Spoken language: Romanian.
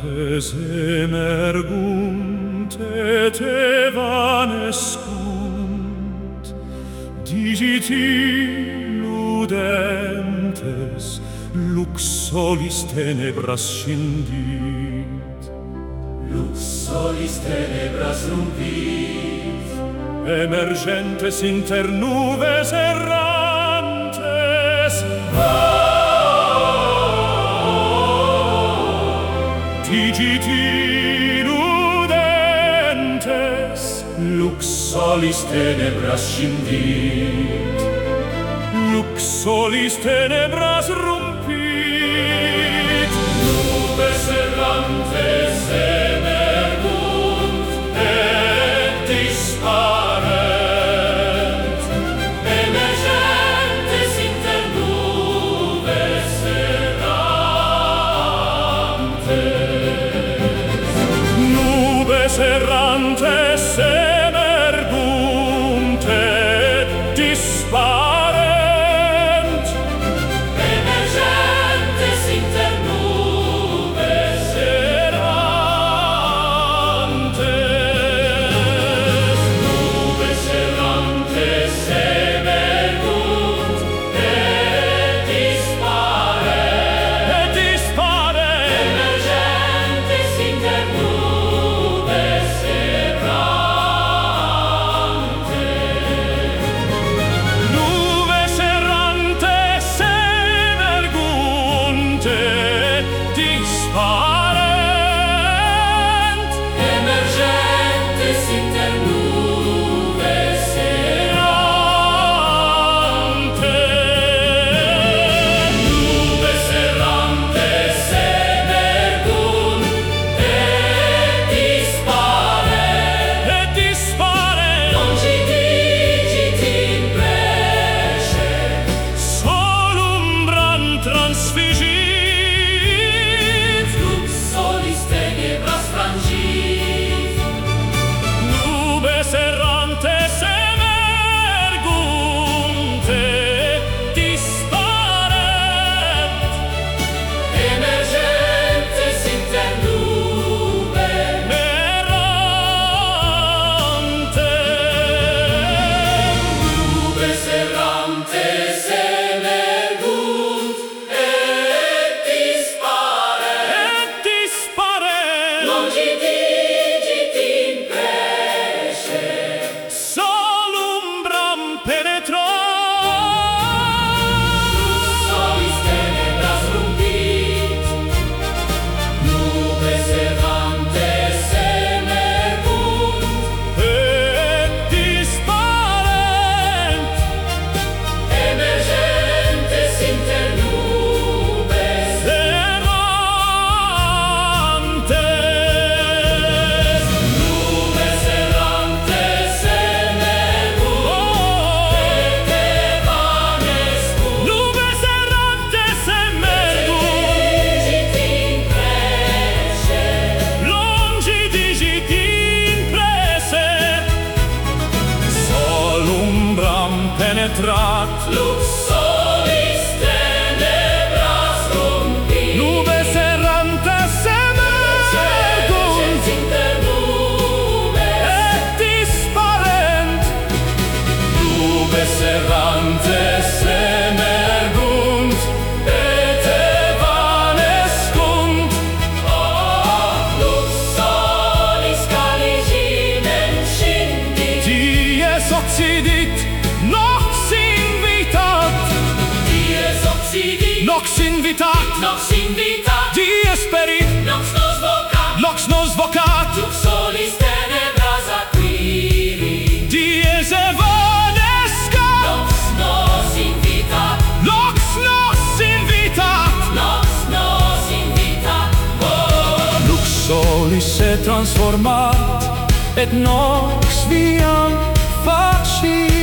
errantes emergunt et evanescunt, digiti ludentes, lux solis tenebras scindit. Lux solis tenebras rumpit, emergentes inter nubes errantes, digiti ludentes, lux solis tenebras scindit. Lux solis tenebras rumpit, nubes errantes emergunt et disparent, emergentes inter nubes errantes. Nubes errantes emergunt et disparent, emergentes inter nubes errantes. Nubes errantes emergunt et disparent, emergentes inter nubes errantes. Nubes errantes emergunt et disparent, Emergentes inter nubes errantes. Nubes errantes emergunt et disparent, longi digit in presce, Sol umbram transfigit, lux solis tenebras frangit. nubes errantes emergunt et disparent, Emergentes inter nubes errantes. Nubes errantes emergunt et disparent, longi digit in presce, Sol umbram penetrat, solis tenebras rumpit. Nubes errantes emergunt et disparent, emergentes inter nubes errantes. Nubes errantes emergunt et evanescunt, Nubes errantes emergunt, digit in presce, longi digit in presse, Sol umbram penetrat, lux solis tenebras rumpit. Nubes errantes emergunt Emergentes inter nubes et disparent, Nubes errantes emergunt et evanescunt. Lux solis caliginem scindit, dies occidit, nox invitat, dies occidit, nox invitat, nox invitat, dies perit, nox nos vocat, nox nos vocat, lux solis tenebras acquirit, dies evanescat, nox nos invitat, nox nos invitat. nox nos invitat. Lux solis se transformat, et nox viam facit.